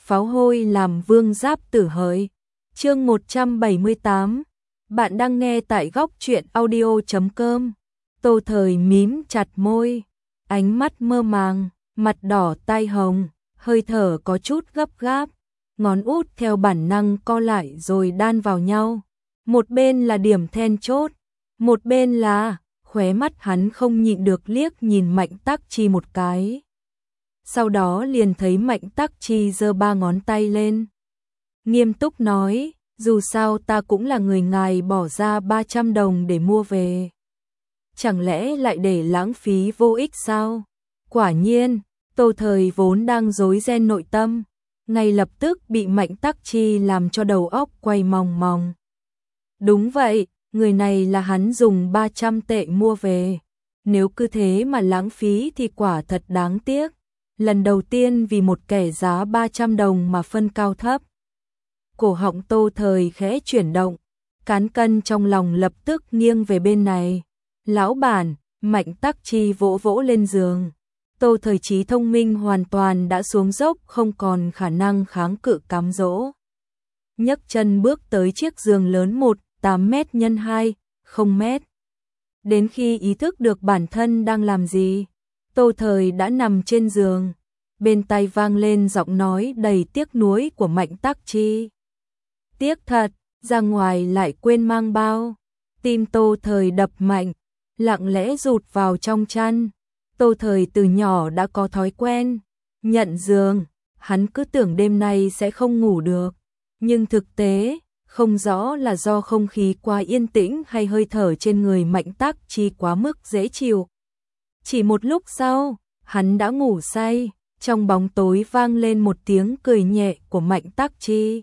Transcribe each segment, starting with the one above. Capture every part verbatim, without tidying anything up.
pháo hôi làm vương giáp tử hỡi. Chương một trăm bảy mươi tám. Bạn đang nghe tại góc truyện audio chấm com. Tô Thời mím chặt môi, ánh mắt mơ màng, mặt đỏ tai hồng, hơi thở có chút gấp gáp, ngón út theo bản năng co lại rồi đan vào nhau. Một bên là điểm then chốt, một bên là, khóe mắt hắn không nhịn được liếc nhìn Mạnh Tắc Chi một cái. Sau đó liền thấy Mạnh Tắc Chi giơ ba ngón tay lên, nghiêm túc nói, dù sao ta cũng là người ngài bỏ ra ba trăm đồng để mua về. Chẳng lẽ lại để lãng phí vô ích sao? Quả nhiên, Tô Thời vốn đang rối ren nội tâm, ngay lập tức bị Mạnh Tắc Chi làm cho đầu óc quay mòng mòng. Đúng vậy, người này là hắn dùng ba trăm tệ mua về. Nếu cứ thế mà lãng phí thì quả thật đáng tiếc. Lần đầu tiên vì một kẻ giá ba trăm đồng mà phân cao thấp. Cổ họng Tô Thời khẽ chuyển động, cán cân trong lòng lập tức nghiêng về bên này. Lão bản, Mạnh Tắc Chi vỗ vỗ lên giường. Tô Thời trí thông minh hoàn toàn đã xuống dốc, không còn khả năng kháng cự cám dỗ. Nhấc chân bước tới chiếc giường lớn một, tám mét nhân hai, không mét. Đến khi ý thức được bản thân đang làm gì, Tô Thời đã nằm trên giường. Bên tai vang lên giọng nói đầy tiếc nuối của Mạnh Tắc Chi. Tiếc thật, ra ngoài lại quên mang bao. Tim Tô Thời đập mạnh, lặng lẽ rụt vào trong chăn. Tô Thời từ nhỏ đã có thói quen nhận giường, hắn cứ tưởng đêm nay sẽ không ngủ được. Nhưng thực tế, không rõ là do không khí quá yên tĩnh hay hơi thở trên người Mạnh Tắc Chi quá mức dễ chịu. Chỉ một lúc sau, hắn đã ngủ say, trong bóng tối vang lên một tiếng cười nhẹ của Mạnh Tắc Chi.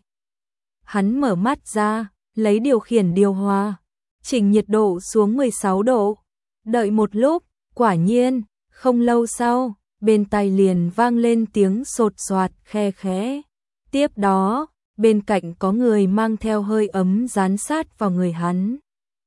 Hắn mở mắt ra, lấy điều khiển điều hòa, chỉnh nhiệt độ xuống mười sáu độ. Đợi một lúc, quả nhiên, không lâu sau, bên tai liền vang lên tiếng sột soạt khe khẽ. Tiếp đó, bên cạnh có người mang theo hơi ấm dán sát vào người hắn.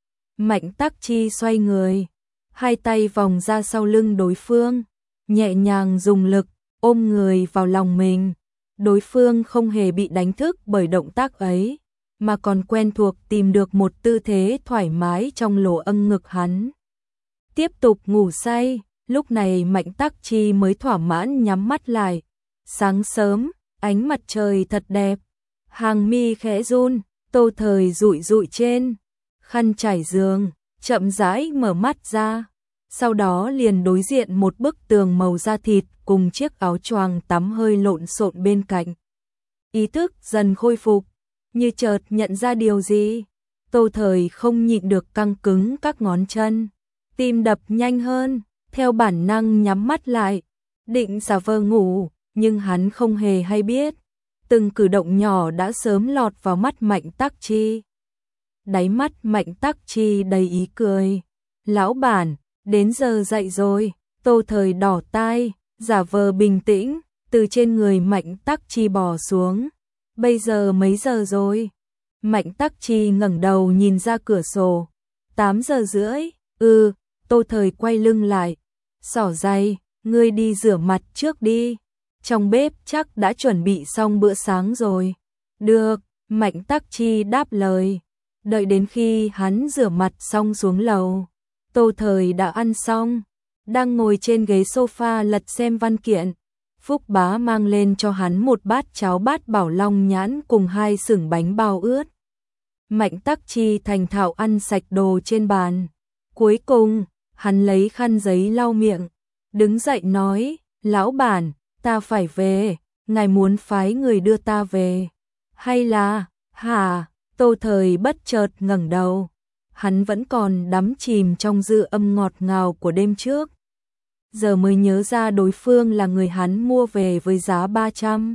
Mạnh Tắc Chi xoay người, hai tay vòng ra sau lưng đối phương, nhẹ nhàng dùng lực, ôm người vào lòng mình. Đối phương không hề bị đánh thức bởi động tác ấy, mà còn quen thuộc tìm được một tư thế thoải mái trong lỗ âng ngực hắn. Tiếp tục ngủ say, lúc này Mạnh Tắc Chi mới thỏa mãn nhắm mắt lại. Sáng sớm, ánh mặt trời thật đẹp, hàng mi khẽ run, Tô Thời dụi dụi trên khăn trải giường, chậm rãi mở mắt ra. Sau đó liền đối diện một bức tường màu da thịt cùng chiếc áo choàng tắm hơi lộn xộn bên cạnh. Ý thức dần khôi phục, như chợt nhận ra điều gì. Tô Thời không nhịn được căng cứng các ngón chân, tim đập nhanh hơn, theo bản năng nhắm mắt lại, định giả vờ ngủ, nhưng hắn không hề hay biết. Từng cử động nhỏ đã sớm lọt vào mắt Mạnh Tắc Chi. Đáy mắt Mạnh Tắc Chi đầy ý cười. Lão bản, đến giờ dậy rồi. Tô Thời đỏ tai, giả vờ bình tĩnh, từ trên người Mạnh Tắc Chi bò xuống. Bây giờ mấy giờ rồi? Mạnh Tắc Chi ngẩng đầu nhìn ra cửa sổ. tám giờ rưỡi, ừ, Tô Thời quay lưng lại. Xỏ giày, ngươi đi rửa mặt trước đi. Trong bếp chắc đã chuẩn bị xong bữa sáng rồi. Được, Mạnh Tắc Chi đáp lời. Đợi đến khi hắn rửa mặt xong xuống lầu, Tô Thời đã ăn xong, đang ngồi trên ghế sofa lật xem văn kiện. Phúc Bá mang lên cho hắn một bát cháo bát bảo long nhãn cùng hai sửng bánh bao ướt. Mạnh Tắc Chi thành thạo ăn sạch đồ trên bàn. Cuối cùng, hắn lấy khăn giấy lau miệng, đứng dậy nói, lão bản, ta phải về, ngài muốn phái người đưa ta về. Hay là, hả? Tô Thời bất chợt ngẩng đầu. Hắn vẫn còn đắm chìm trong dư âm ngọt ngào của đêm trước. Giờ mới nhớ ra đối phương là người hắn mua về với giá ba trăm.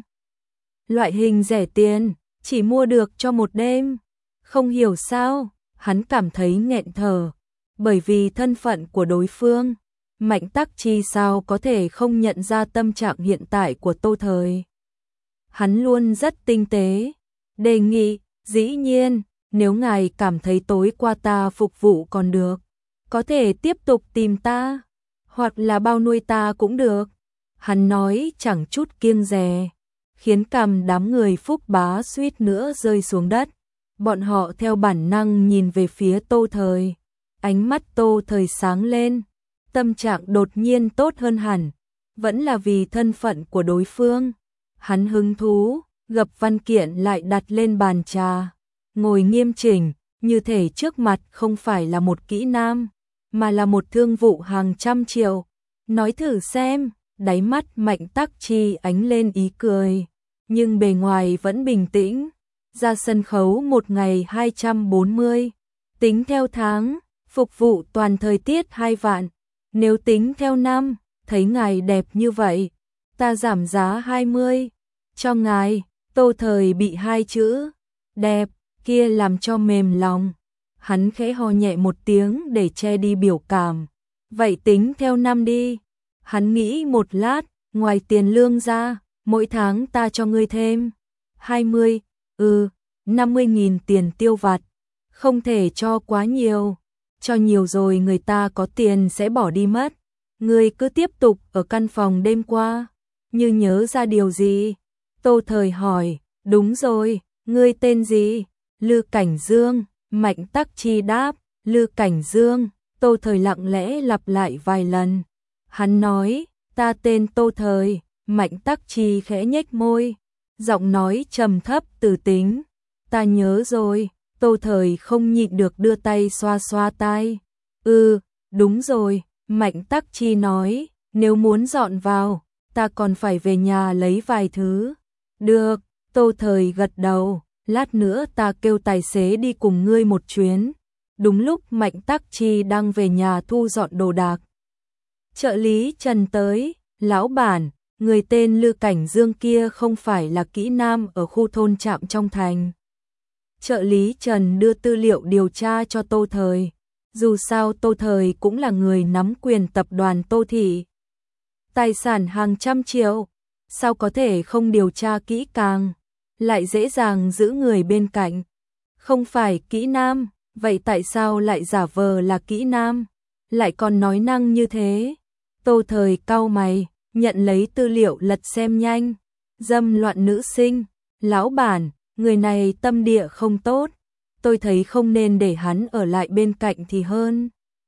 Loại hình rẻ tiền, chỉ mua được cho một đêm. Không hiểu sao, hắn cảm thấy nghẹn thở. Bởi vì thân phận của đối phương, Mạnh Tắc Chi sao có thể không nhận ra tâm trạng hiện tại của Tô Thời. Hắn luôn rất tinh tế. Đề nghị, dĩ nhiên, nếu ngài cảm thấy tối qua ta phục vụ còn được, có thể tiếp tục tìm ta, hoặc là bao nuôi ta cũng được. Hắn nói chẳng chút kiêng dè. khiến cằm đám người Phúc Bá suýt nữa rơi xuống đất. Bọn họ theo bản năng nhìn về phía Tô Thời. Ánh mắt Tô Thời sáng lên, tâm trạng đột nhiên tốt hơn hẳn. Vẫn là vì thân phận của đối phương. Hắn hứng thú, gập văn kiện lại đặt lên bàn trà. Ngồi nghiêm chỉnh, như thể trước mặt không phải là một kỹ nam, mà là một thương vụ hàng trăm triệu. Nói thử xem, đáy mắt Mạnh Tắc Chi ánh lên ý cười, nhưng bề ngoài vẫn bình tĩnh. Ra sân khấu một ngày hai trăm bốn mươi, tính theo tháng, phục vụ toàn thời tiết hai vạn. Nếu tính theo năm, thấy ngài đẹp như vậy, ta giảm giá hai mươi. Cho ngài. Tô Thời bị hai chữ đẹp kia làm cho mềm lòng. Hắn khẽ ho nhẹ một tiếng để che đi biểu cảm. Vậy tính theo năm đi. Hắn nghĩ một lát, ngoài tiền lương ra, mỗi tháng ta cho ngươi thêm hai mươi, ừ, năm mươi nghìn tiền tiêu vặt. Không thể cho quá nhiều, cho nhiều rồi người ta có tiền sẽ bỏ đi mất. Ngươi cứ tiếp tục ở căn phòng đêm qua. Như nhớ ra điều gì, Tô Thời hỏi. Đúng rồi, ngươi tên gì? Lư Cảnh Dương. Mạnh Tắc Chi đáp. Lư Cảnh Dương. Tô Thời lặng lẽ lặp lại vài lần. Hắn nói, ta tên Tô Thời. Mạnh Tắc Chi khẽ nhếch môi, giọng nói trầm thấp từ tính. Ta nhớ rồi. Tô Thời không nhịn được đưa tay xoa xoa tai. Ừ, đúng rồi. Mạnh Tắc Chi nói, nếu muốn dọn vào, ta còn phải về nhà lấy vài thứ. Được. Tô Thời gật đầu, lát nữa ta kêu tài xế đi cùng ngươi một chuyến. Đúng lúc Mạnh Tắc Chi đang về nhà thu dọn đồ đạc. Trợ lý Trần tới. Lão bản, người tên Lư Cảnh Dương kia không phải là kỹ nam ở khu thôn Trạm trong thành. Trợ lý Trần đưa tư liệu điều tra cho Tô Thời. Dù sao Tô Thời cũng là người nắm quyền tập đoàn Tô Thị. Tài sản hàng trăm triệu, sao có thể không điều tra kỹ càng, lại dễ dàng giữ người bên cạnh. Không phải kỹ nam, vậy tại sao lại giả vờ là kỹ nam, lại còn nói năng như thế? Tô Thời cau mày, nhận lấy tư liệu lật xem nhanh. Dâm loạn nữ sinh, lão bản, người này tâm địa không tốt, tôi thấy không nên để hắn ở lại bên cạnh thì hơn.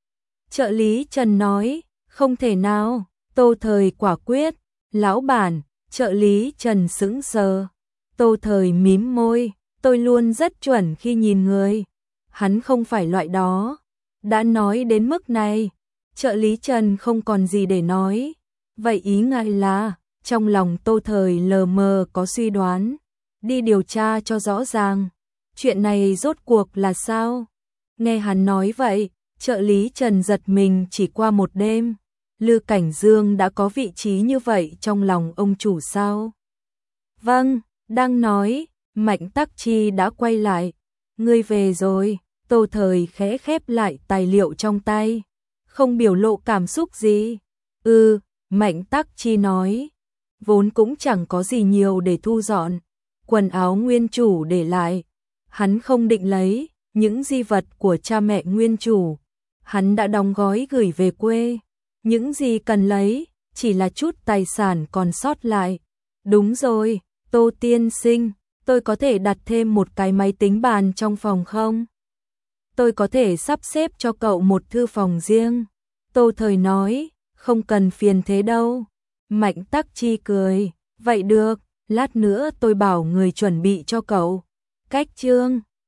Trợ lý Trần nói, không thể nào. Tô Thời quả quyết. Lão bản. Trợ lý Trần sững sờ. Tô Thời mím môi, tôi luôn rất chuẩn khi nhìn người. Hắn không phải loại đó. Đã nói đến mức này, trợ lý Trần không còn gì để nói. Vậy ý ngài là, trong lòng Tô Thời lờ mờ có suy đoán, đi điều tra cho rõ ràng. Chuyện này rốt cuộc là sao? Nghe hắn nói vậy, trợ lý Trần giật mình. Chỉ qua một đêm, Lư Cảnh Dương đã có vị trí như vậy trong lòng ông chủ sao? Vâng, đang nói, Mạnh Tắc Chi đã quay lại. Ngươi về rồi. Tô Thời khẽ khép lại tài liệu trong tay, không biểu lộ cảm xúc gì. Ừ, Mạnh Tắc Chi nói, vốn cũng chẳng có gì nhiều để thu dọn, quần áo nguyên chủ để lại. Hắn không định lấy những di vật của cha mẹ nguyên chủ, hắn đã đóng gói gửi về quê. Những gì cần lấy chỉ là chút tài sản còn sót lại. Đúng rồi, Tô tiên sinh, tôi có thể đặt thêm một cái máy tính bàn trong phòng không? Tôi có thể sắp xếp cho cậu một thư phòng riêng. Tô Thời nói, không cần phiền thế đâu. Mạnh Tắc Chi cười, vậy được, lát nữa tôi bảo người chuẩn bị cho cậu. Cách chương